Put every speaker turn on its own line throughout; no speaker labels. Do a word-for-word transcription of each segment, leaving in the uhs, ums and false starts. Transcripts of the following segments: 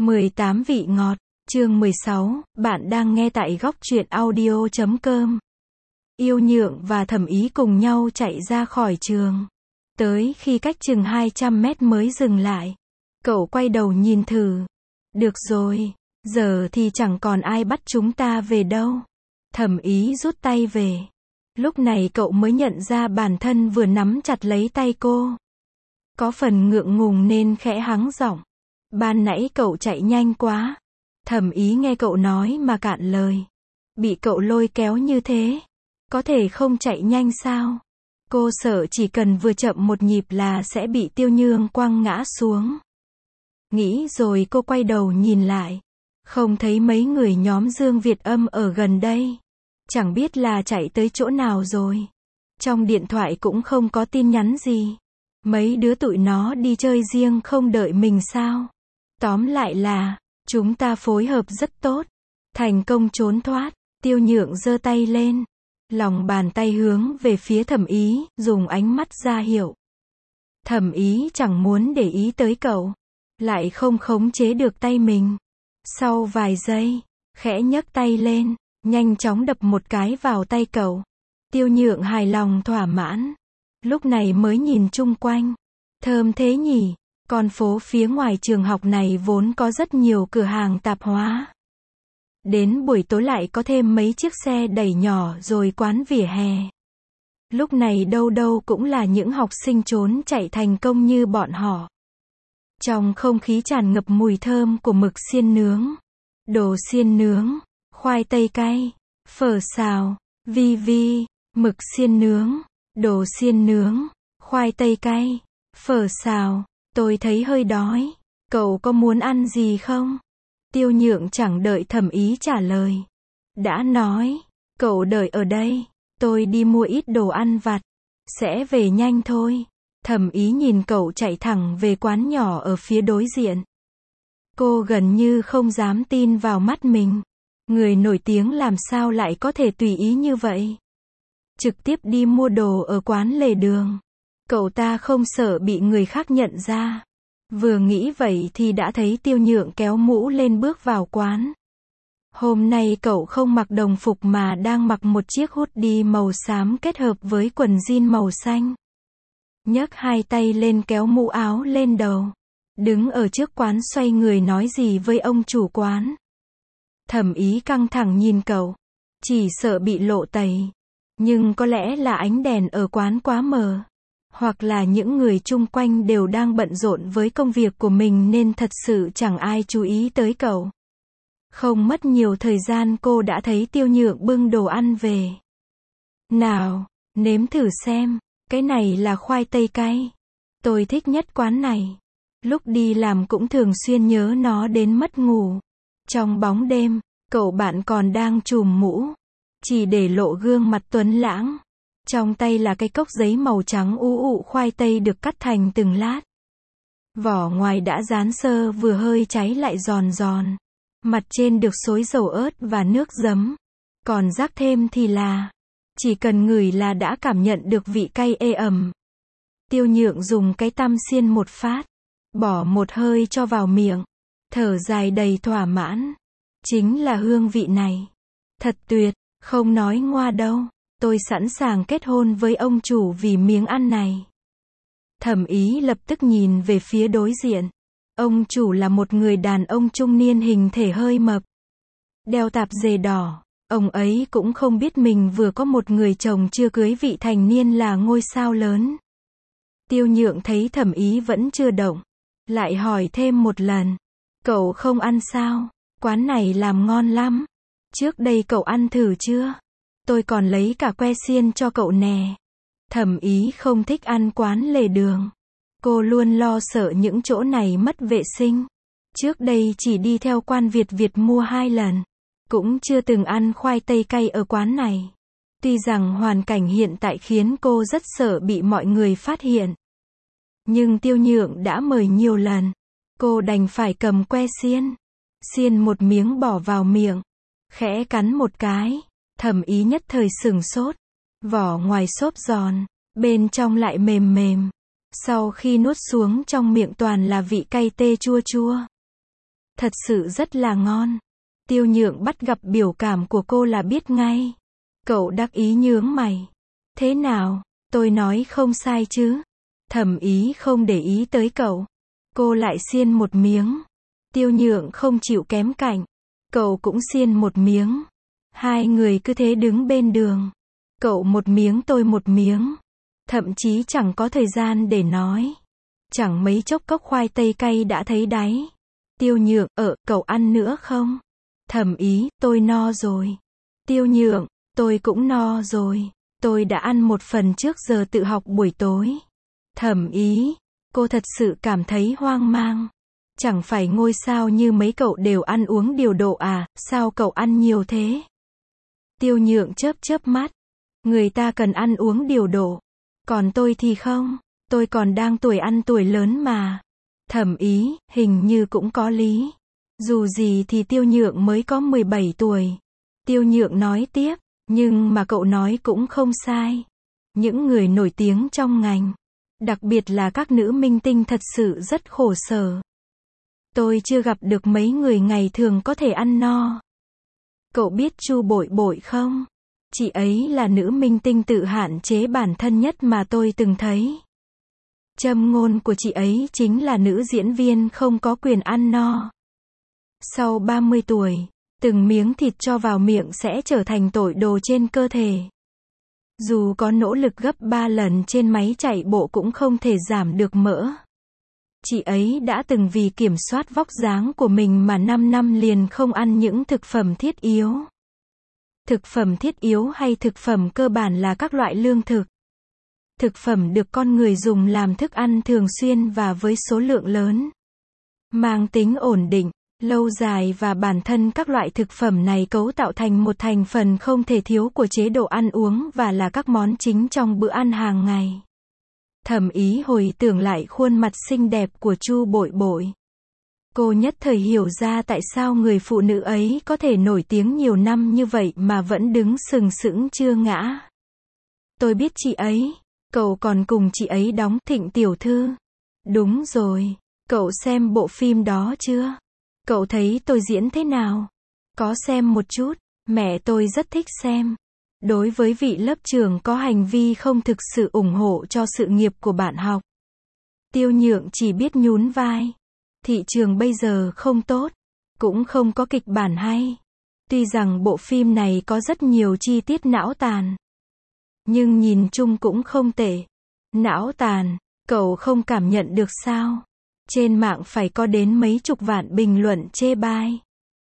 mười tám vị ngọt, chương mười sáu, bạn đang nghe tại góc truyện audio chấm com. Yêu Nhượng và Thẩm Ý cùng nhau chạy ra khỏi trường. Tới khi cách chừng hai trăm mét mới dừng lại. Cậu quay đầu nhìn thử. Được rồi, giờ thì chẳng còn ai bắt chúng ta về đâu. Thẩm Ý rút tay về. Lúc này cậu mới nhận ra bản thân vừa nắm chặt lấy tay cô. Có phần ngượng ngùng nên khẽ hắng giọng. Ban nãy cậu chạy nhanh quá. Thẩm Ý nghe cậu nói mà cạn lời. Bị cậu lôi kéo như thế, có thể không chạy nhanh sao? Cô sợ chỉ cần vừa chậm một nhịp là sẽ bị Tiêu Nhượng quăng ngã xuống. Nghĩ rồi cô quay đầu nhìn lại. Không thấy mấy người nhóm Dương Việt Âm ở gần đây. Chẳng biết là chạy tới chỗ nào rồi. Trong điện thoại cũng không có tin nhắn gì. Mấy đứa tụi nó đi chơi riêng không đợi mình sao? Tóm lại là, chúng ta phối hợp rất tốt. Thành công trốn thoát. Tiêu Nhượng giơ tay lên. Lòng bàn tay hướng về phía Thẩm Ý, dùng ánh mắt ra hiệu. Thẩm Ý chẳng muốn để ý tới cậu. Lại không khống chế được tay mình. Sau vài giây, khẽ nhấc tay lên, nhanh chóng đập một cái vào tay cậu. Tiêu Nhượng hài lòng thỏa mãn. Lúc này mới nhìn chung quanh. Thơm thế nhỉ, con phố phía ngoài trường học này vốn có rất nhiều cửa hàng tạp hóa. Đến buổi tối lại có thêm mấy chiếc xe đẩy nhỏ rồi quán vỉa hè. Lúc này đâu đâu cũng là những học sinh trốn chạy thành công như bọn họ. Trong không khí tràn ngập mùi thơm của mực xiên nướng, đồ xiên nướng, khoai tây cay, phở xào, vi vi, mực xiên nướng, đồ xiên nướng, khoai tây cay, phở xào. Tôi thấy hơi đói. Cậu có muốn ăn gì không? Tiêu Nhượng chẳng đợi Thẩm Ý trả lời. Đã nói, cậu đợi ở đây. Tôi đi mua ít đồ ăn vặt. Sẽ về nhanh thôi. Thẩm Ý nhìn cậu chạy thẳng về quán nhỏ ở phía đối diện. Cô gần như không dám tin vào mắt mình. Người nổi tiếng làm sao lại có thể tùy ý như vậy? Trực tiếp đi mua đồ ở quán lề đường. Cậu ta không sợ bị người khác nhận ra. Vừa nghĩ vậy thì đã thấy Tiêu Nhượng kéo mũ lên bước vào quán. Hôm nay cậu không mặc đồng phục mà đang mặc một chiếc hoodie màu xám kết hợp với quần jean màu xanh. Nhấc hai tay lên kéo mũ áo lên đầu. Đứng ở trước quán xoay người nói gì với ông chủ quán. Thẩm Ý căng thẳng nhìn cậu. Chỉ sợ bị lộ tẩy. Nhưng có lẽ là ánh đèn ở quán quá mờ. Hoặc là những người chung quanh đều đang bận rộn với công việc của mình nên thật sự chẳng ai chú ý tới cậu. Không mất nhiều thời gian cô đã thấy Tiêu Nhượng bưng đồ ăn về. Nào, nếm thử xem, cái này là khoai tây cay. Tôi thích nhất quán này. Lúc đi làm cũng thường xuyên nhớ nó đến mất ngủ. Trong bóng đêm, cậu bạn còn đang trùm mũ. Chỉ để lộ gương mặt tuấn lãng. Trong tay là cái cốc giấy màu trắng u u khoai tây được cắt thành từng lát. Vỏ ngoài đã rán sơ vừa hơi cháy lại giòn giòn. Mặt trên được xối dầu ớt và nước giấm. Còn rắc thêm thì là, chỉ cần ngửi là đã cảm nhận được vị cay ê ẩm. Tiêu Nhượng dùng cái tăm xiên một phát. Bỏ một hơi cho vào miệng. Thở dài đầy thỏa mãn. Chính là hương vị này. Thật tuyệt, không nói ngoa đâu. Tôi sẵn sàng kết hôn với ông chủ vì miếng ăn này. Thẩm Ý lập tức nhìn về phía đối diện. Ông chủ là một người đàn ông trung niên hình thể hơi mập. Đeo tạp dề đỏ. Ông ấy cũng không biết mình vừa có một người chồng chưa cưới vị thành niên là ngôi sao lớn. Tiêu Nhượng thấy Thẩm Ý vẫn chưa động. Lại hỏi thêm một lần. Cậu không ăn sao? Quán này làm ngon lắm. Trước đây cậu ăn thử chưa? Tôi còn lấy cả que xiên cho cậu nè. Thẩm Ý không thích ăn quán lề đường. Cô luôn lo sợ những chỗ này mất vệ sinh. Trước đây chỉ đi theo Quan Việt Việt mua hai lần. Cũng chưa từng ăn khoai tây cay ở quán này. Tuy rằng hoàn cảnh hiện tại khiến cô rất sợ bị mọi người phát hiện. Nhưng Tiêu Nhượng đã mời nhiều lần. Cô đành phải cầm que xiên. Xiên một miếng bỏ vào miệng. Khẽ cắn một cái. Thẩm Ý nhất thời sửng sốt. Vỏ ngoài xốp giòn, bên trong lại mềm mềm. Sau khi nuốt xuống trong miệng toàn là vị cay tê chua chua. Thật sự rất là ngon. Tiêu Nhượng bắt gặp biểu cảm của cô là biết ngay. Cậu đắc ý nhướng mày. Thế nào, tôi nói không sai chứ? Thẩm Ý không để ý tới cậu. Cô lại xiên một miếng. Tiêu Nhượng không chịu kém cạnh. Cậu cũng xiên một miếng. Hai người cứ thế đứng bên đường. Cậu một miếng tôi một miếng. Thậm chí chẳng có thời gian để nói. Chẳng mấy chốc cốc khoai tây cay đã thấy đáy. Tiêu Nhượng, ở, cậu ăn nữa không? Thẩm Ý, tôi no rồi. Tiêu Nhượng, tôi cũng no rồi. Tôi đã ăn một phần trước giờ tự học buổi tối. Thẩm Ý, cô thật sự cảm thấy hoang mang. Chẳng phải ngôi sao như mấy cậu đều ăn uống điều độ à, sao cậu ăn nhiều thế? Tiêu Nhượng chớp chớp mắt. Người ta cần ăn uống điều độ. Còn tôi thì không, tôi còn đang tuổi ăn tuổi lớn mà. Thẩm Ý, hình như cũng có lý. Dù gì thì Tiêu Nhượng mới có mười bảy tuổi. Tiêu Nhượng nói tiếp, nhưng mà cậu nói cũng không sai. Những người nổi tiếng trong ngành, đặc biệt là các nữ minh tinh thật sự rất khổ sở. Tôi chưa gặp được mấy người ngày thường có thể ăn no. Cậu biết Chu Bội Bội không? Chị ấy là nữ minh tinh tự hạn chế bản thân nhất mà tôi từng thấy. Châm ngôn của chị ấy chính là nữ diễn viên không có quyền ăn no. Sau ba mươi tuổi, từng miếng thịt cho vào miệng sẽ trở thành tội đồ trên cơ thể. Dù có nỗ lực gấp ba lần trên máy chạy bộ cũng không thể giảm được mỡ. Chị ấy đã từng vì kiểm soát vóc dáng của mình mà năm năm liền không ăn những thực phẩm thiết yếu. Thực phẩm thiết yếu hay thực phẩm cơ bản là các loại lương thực. Thực phẩm được con người dùng làm thức ăn thường xuyên và với số lượng lớn. Mang tính ổn định, lâu dài và bản thân các loại thực phẩm này cấu tạo thành một thành phần không thể thiếu của chế độ ăn uống và là các món chính trong bữa ăn hàng ngày. Thẩm Ý hồi tưởng lại khuôn mặt xinh đẹp của Chu Bội Bội. Cô nhất thời hiểu ra tại sao người phụ nữ ấy có thể nổi tiếng nhiều năm như vậy mà vẫn đứng sừng sững chưa ngã. Tôi biết chị ấy. Cậu còn cùng chị ấy đóng Thịnh tiểu thư. Đúng rồi. Cậu xem bộ phim đó chưa? Cậu thấy tôi diễn thế nào? Có xem một chút. Mẹ tôi rất thích xem. Đối với vị lớp trưởng có hành vi không thực sự ủng hộ cho sự nghiệp của bạn học. Tiêu Nhượng chỉ biết nhún vai. Thị trường bây giờ không tốt. Cũng không có kịch bản hay. Tuy rằng bộ phim này có rất nhiều chi tiết não tàn. Nhưng nhìn chung cũng không tệ. Não tàn, cậu không cảm nhận được sao? Trên mạng phải có đến mấy chục vạn bình luận chê bai.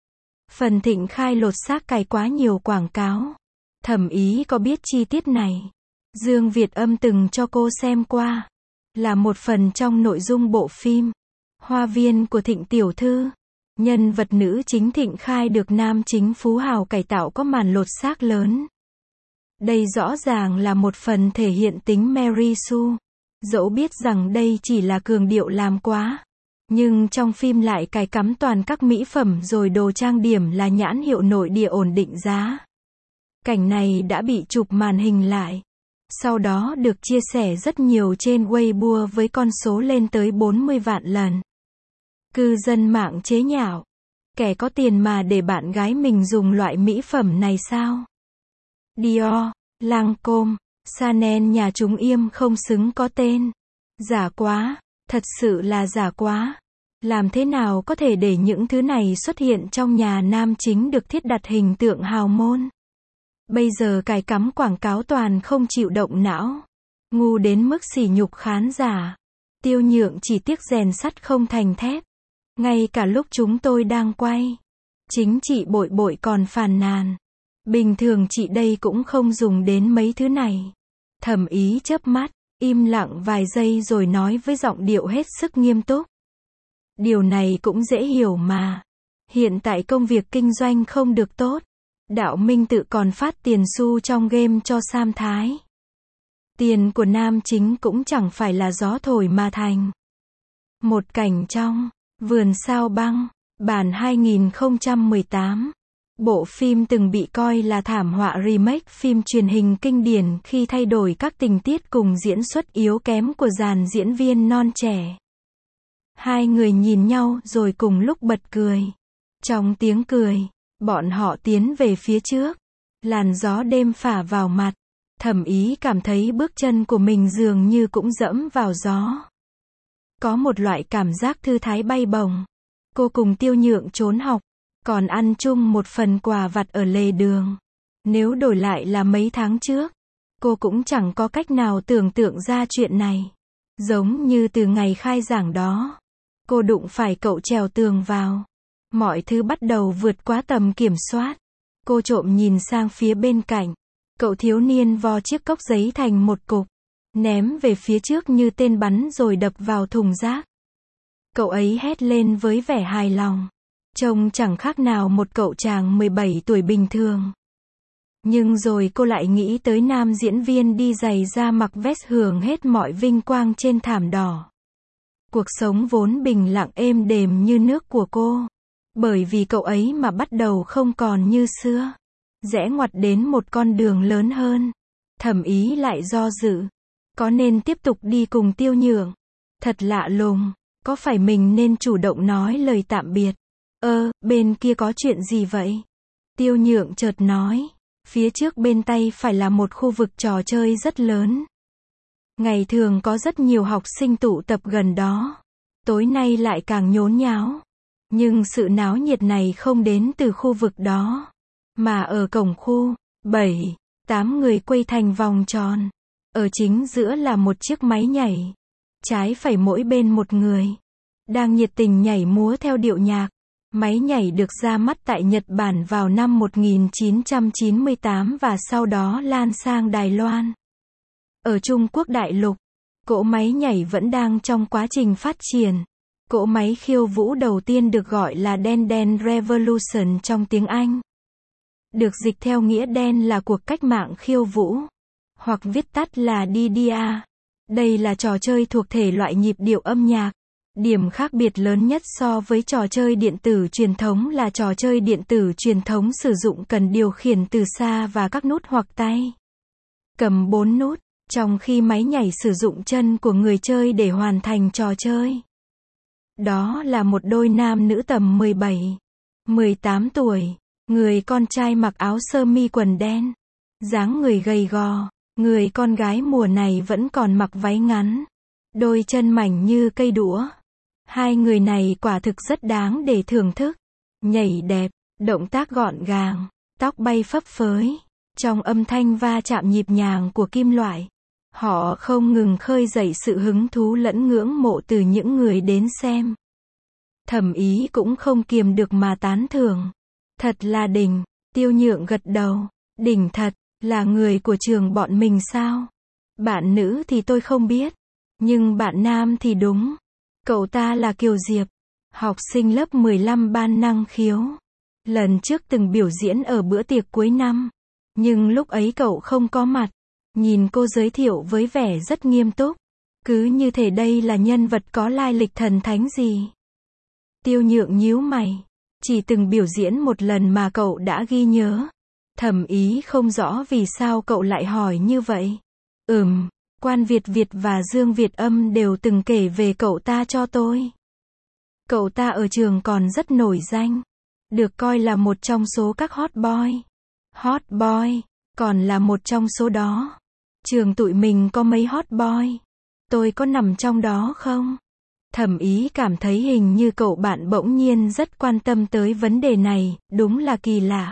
Phần Thịnh khai lột xác cài quá nhiều quảng cáo. Thẩm Ý có biết chi tiết này. Dương Việt Âm từng cho cô xem qua. Là một phần trong nội dung bộ phim. Hoa viên của Thịnh tiểu thư. Nhân vật nữ chính Thịnh khai được nam chính phú hào cải tạo có màn lột xác lớn. Đây rõ ràng là một phần thể hiện tính Mary Sue. Dẫu biết rằng đây chỉ là cường điệu làm quá. Nhưng trong phim lại cài cắm toàn các mỹ phẩm rồi đồ trang điểm là nhãn hiệu nội địa ổn định giá. Cảnh này đã bị chụp màn hình lại. Sau đó được chia sẻ rất nhiều trên Weibo với con số lên tới bốn mươi vạn lần. Cư dân mạng chế nhạo. Kẻ có tiền mà để bạn gái mình dùng loại mỹ phẩm này sao? Dior, Lancôme, Chanel nhà chúng im không xứng có tên. Giả quá, thật sự là giả quá. Làm thế nào có thể để những thứ này xuất hiện trong nhà nam chính được thiết đặt hình tượng hào môn? Bây giờ cài cắm quảng cáo toàn không chịu động não. Ngu đến mức sỉ nhục khán giả. Tiêu Nhượng chỉ tiếc rèn sắt không thành thép. Ngay cả lúc chúng tôi đang quay, chính chị Bội Bội còn phàn nàn. Bình thường chị đây cũng không dùng đến mấy thứ này. Thẩm Ý chớp mắt, im lặng vài giây rồi nói với giọng điệu hết sức nghiêm túc. Điều này cũng dễ hiểu mà. Hiện tại công việc kinh doanh không được tốt. Đạo Minh tự còn phát tiền xu trong game cho Sam Thái. Tiền của nam chính cũng chẳng phải là gió thổi mà thành. Một cảnh trong Vườn Sao Băng, bản hai nghìn không trăm mười tám. Bộ phim từng bị coi là thảm họa remake phim truyền hình kinh điển khi thay đổi các tình tiết cùng diễn xuất yếu kém của dàn diễn viên non trẻ. Hai người nhìn nhau rồi cùng lúc bật cười. Trong tiếng cười, bọn họ tiến về phía trước. Làn gió đêm phả vào mặt. Thẩm Ý cảm thấy bước chân của mình dường như cũng dẫm vào gió. Có một loại cảm giác thư thái bay bổng. Cô cùng Tiêu Nhượng trốn học, còn ăn chung một phần quà vặt ở lề đường. Nếu đổi lại là mấy tháng trước, cô cũng chẳng có cách nào tưởng tượng ra chuyện này. Giống như từ ngày khai giảng đó, cô đụng phải cậu trèo tường vào. Mọi thứ bắt đầu vượt quá tầm kiểm soát. Cô trộm nhìn sang phía bên cạnh. Cậu thiếu niên vo chiếc cốc giấy thành một cục, ném về phía trước như tên bắn rồi đập vào thùng rác. Cậu ấy hét lên với vẻ hài lòng. Trông chẳng khác nào một cậu chàng mười bảy tuổi bình thường. Nhưng rồi cô lại nghĩ tới nam diễn viên đi giày da mặc vest hưởng hết mọi vinh quang trên thảm đỏ. Cuộc sống vốn bình lặng êm đềm như nước của cô. Bởi vì cậu ấy mà bắt đầu không còn như xưa. Rẽ ngoặt đến một con đường lớn hơn. Thẩm Ý lại do dự. Có nên tiếp tục đi cùng Tiêu Nhượng? Thật lạ lùng. Có phải mình nên chủ động nói lời tạm biệt? Ơ, bên kia có chuyện gì vậy? Tiêu Nhượng chợt nói. Phía trước bên tay phải là một khu vực trò chơi rất lớn. Ngày thường có rất nhiều học sinh tụ tập gần đó. Tối nay lại càng nhốn nháo. Nhưng sự náo nhiệt này không đến từ khu vực đó. Mà ở cổng khu, bảy, tám người quây thành vòng tròn. Ở chính giữa là một chiếc máy nhảy. Trái phải mỗi bên một người. Đang nhiệt tình nhảy múa theo điệu nhạc. Máy nhảy được ra mắt tại Nhật Bản vào năm một nghìn chín trăm chín mươi tám và sau đó lan sang Đài Loan. Ở Trung Quốc đại lục, cỗ máy nhảy vẫn đang trong quá trình phát triển. Cỗ máy khiêu vũ đầu tiên được gọi là Dance Dance Revolution trong tiếng Anh. Được dịch theo nghĩa đen là cuộc cách mạng khiêu vũ, hoặc viết tắt là đê đê a. Đây là trò chơi thuộc thể loại nhịp điệu âm nhạc. Điểm khác biệt lớn nhất so với trò chơi điện tử truyền thống là trò chơi điện tử truyền thống sử dụng cần điều khiển từ xa và các nút hoặc tay. Cầm bốn nút, trong khi máy nhảy sử dụng chân của người chơi để hoàn thành trò chơi. Đó là một đôi nam nữ tầm mười bảy, mười tám tuổi. Người con trai mặc áo sơ mi quần đen, dáng người gầy gò. Người con gái mùa này vẫn còn mặc váy ngắn, đôi chân mảnh như cây đũa. Hai người này quả thực rất đáng để thưởng thức. Nhảy đẹp, động tác gọn gàng, tóc bay phấp phới. Trong âm thanh va chạm nhịp nhàng của kim loại, họ không ngừng khơi dậy sự hứng thú lẫn ngưỡng mộ từ những người đến xem. Thẩm Ý cũng không kiềm được mà tán thưởng. Thật là đỉnh. Tiêu Nhượng gật đầu. Đỉnh thật. Là người của trường bọn mình sao? Bạn nữ thì tôi không biết. Nhưng bạn nam thì đúng. Cậu ta là Kiều Diệp. Học sinh lớp mười lăm ban năng khiếu. Lần trước từng biểu diễn ở bữa tiệc cuối năm. Nhưng lúc ấy cậu không có mặt. Nhìn cô giới thiệu với vẻ rất nghiêm túc. Cứ như thể đây là nhân vật có lai lịch thần thánh gì. Tiêu Nhượng nhíu mày. Chỉ từng biểu diễn một lần mà cậu đã ghi nhớ. Thẩm Ý không rõ vì sao cậu lại hỏi như vậy. Ừm, Quan Việt Việt và Dương Việt Âm đều từng kể về cậu ta cho tôi. Cậu ta ở trường còn rất nổi danh. Được coi là một trong số các hot boy. Hot boy, còn là một trong số đó. Trường tụi mình có mấy hot boy. Tôi có nằm trong đó không? Thẩm Ý cảm thấy hình như cậu bạn bỗng nhiên rất quan tâm tới vấn đề này, đúng là kỳ lạ.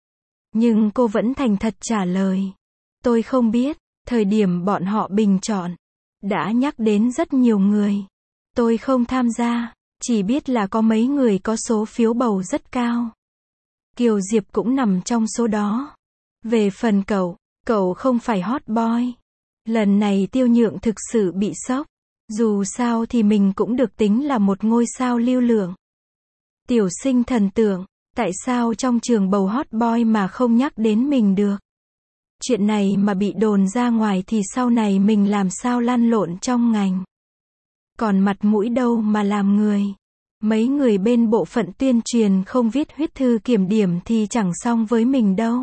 Nhưng cô vẫn thành thật trả lời. Tôi không biết, thời điểm bọn họ bình chọn, đã nhắc đến rất nhiều người. Tôi không tham gia, chỉ biết là có mấy người có số phiếu bầu rất cao. Kiều Diệp cũng nằm trong số đó. Về phần cậu, cậu không phải hot boy. Lần này Tiêu Nhượng thực sự bị sốc. Dù sao thì mình cũng được tính là một ngôi sao lưu lượng. Tiểu sinh thần tượng, tại sao trong trường bầu hot boy mà không nhắc đến mình được? Chuyện này mà bị đồn ra ngoài thì sau này mình làm sao lăn lộn trong ngành? Còn mặt mũi đâu mà làm người? Mấy người bên bộ phận tuyên truyền không viết huyết thư kiểm điểm thì chẳng xong với mình đâu.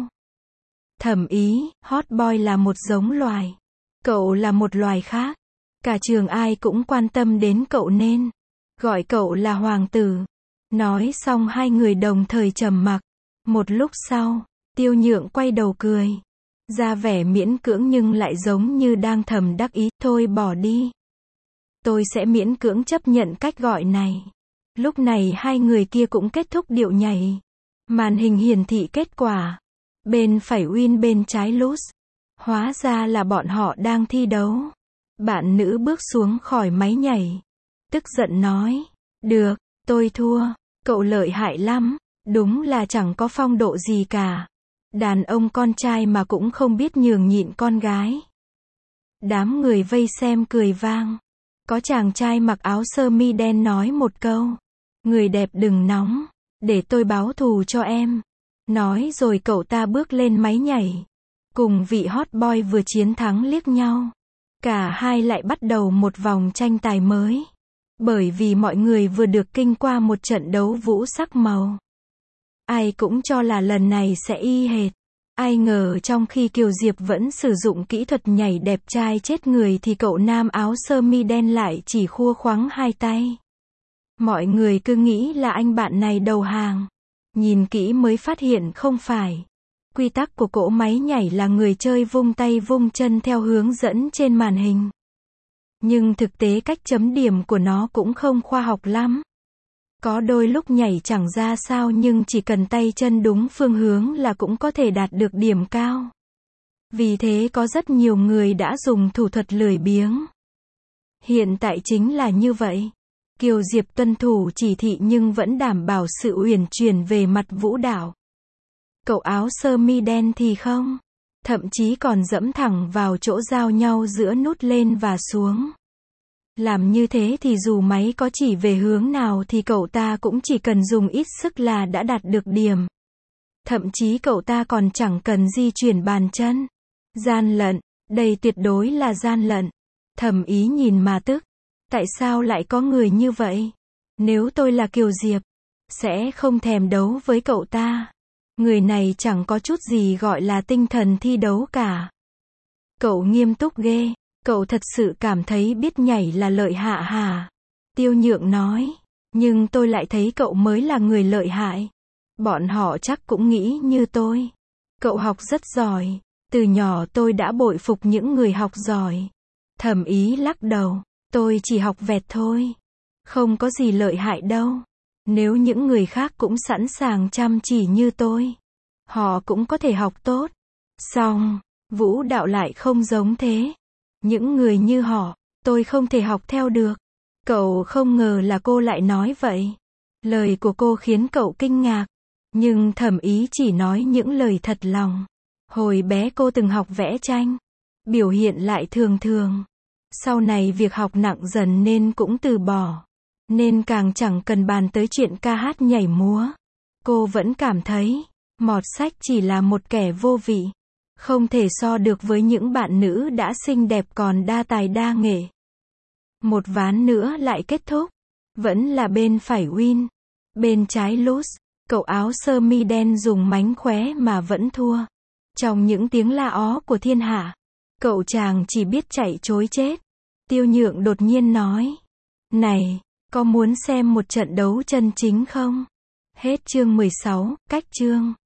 Thẩm Ý, hot boy là một giống loài. Cậu là một loài khác. Cả trường ai cũng quan tâm đến cậu nên Gọi cậu là hoàng tử. Nói xong hai người đồng thời trầm mặc. Một lúc sau, Tiêu Nhượng quay đầu cười. Ra vẻ miễn cưỡng nhưng lại giống như đang thầm đắc ý, thôi bỏ đi. Tôi sẽ miễn cưỡng chấp nhận cách gọi này. Lúc này hai người kia cũng kết thúc điệu nhảy. Màn hình hiển thị kết quả. Bên phải win bên trái lose. Hóa ra là bọn họ đang thi đấu. Bạn nữ bước xuống khỏi máy nhảy. Tức giận nói. Được, tôi thua. Cậu lợi hại lắm. Đúng là chẳng có phong độ gì cả. Đàn ông con trai mà cũng không biết nhường nhịn con gái. Đám người vây xem cười vang. Có chàng trai mặc áo sơ mi đen nói một câu. Người đẹp đừng nóng. Để tôi báo thù cho em. Nói rồi cậu ta bước lên máy nhảy. Cùng vị hot boy vừa chiến thắng liếc nhau. Cả hai lại bắt đầu một vòng tranh tài mới. Bởi vì mọi người vừa được kinh qua một trận đấu vũ sắc màu. Ai cũng cho là lần này sẽ y hệt. Ai ngờ trong khi Kiều Diệp vẫn sử dụng kỹ thuật nhảy đẹp trai chết người thì cậu nam áo sơ mi đen lại chỉ khua khoắng hai tay. Mọi người cứ nghĩ là anh bạn này đầu hàng. Nhìn kỹ mới phát hiện không phải. Quy tắc của cỗ máy nhảy là người chơi vung tay vung chân theo hướng dẫn trên màn hình. Nhưng thực tế cách chấm điểm của nó cũng không khoa học lắm. Có đôi lúc nhảy chẳng ra sao nhưng chỉ cần tay chân đúng phương hướng là cũng có thể đạt được điểm cao. Vì thế có rất nhiều người đã dùng thủ thuật lười biếng. Hiện tại chính là như vậy. Kiều Diệp tuân thủ chỉ thị nhưng vẫn đảm bảo sự uyển chuyển về mặt vũ đạo. Cậu áo sơ mi đen thì không. Thậm chí còn dẫm thẳng vào chỗ giao nhau giữa nút lên và xuống. Làm như thế thì dù máy có chỉ về hướng nào thì cậu ta cũng chỉ cần dùng ít sức là đã đạt được điểm. Thậm chí cậu ta còn chẳng cần di chuyển bàn chân. Gian lận, đây tuyệt đối là gian lận. Thẩm Ý nhìn mà tức. Tại sao lại có người như vậy? Nếu tôi là Kiều Diệp, sẽ không thèm đấu với cậu ta. Người này chẳng có chút gì gọi là tinh thần thi đấu cả. Cậu nghiêm túc ghê. Cậu thật sự cảm thấy biết nhảy là lợi hạ hả? Tiêu Nhượng nói. Nhưng tôi lại thấy cậu mới là người lợi hại. Bọn họ chắc cũng nghĩ như tôi. Cậu học rất giỏi. Từ nhỏ tôi đã bội phục những người học giỏi. Thẩm Ý lắc đầu. Tôi chỉ học vẹt thôi. Không có gì lợi hại đâu. Nếu những người khác cũng sẵn sàng chăm chỉ như tôi, họ cũng có thể học tốt. Song, vũ đạo lại không giống thế. Những người như họ, tôi không thể học theo được. Cậu không ngờ là cô lại nói vậy. Lời của cô khiến cậu kinh ngạc. Nhưng Thẩm Ý chỉ nói những lời thật lòng. Hồi bé cô từng học vẽ tranh. Biểu hiện lại thường thường. Sau này việc học nặng dần nên cũng từ bỏ. Nên càng chẳng cần bàn tới chuyện ca hát nhảy múa. Cô vẫn cảm thấy, mọt sách chỉ là một kẻ vô vị. Không thể so được với những bạn nữ đã xinh đẹp còn đa tài đa nghệ. Một ván nữa lại kết thúc. Vẫn là bên phải win. Bên trái lose. Cậu áo sơ mi đen dùng mánh khóe mà vẫn thua. Trong những tiếng la ó của thiên hạ, cậu chàng chỉ biết chạy trối chết. Tiêu Nhượng đột nhiên nói. Này, có muốn xem một trận đấu chân chính không? Hết chương mười sáu, cách chương.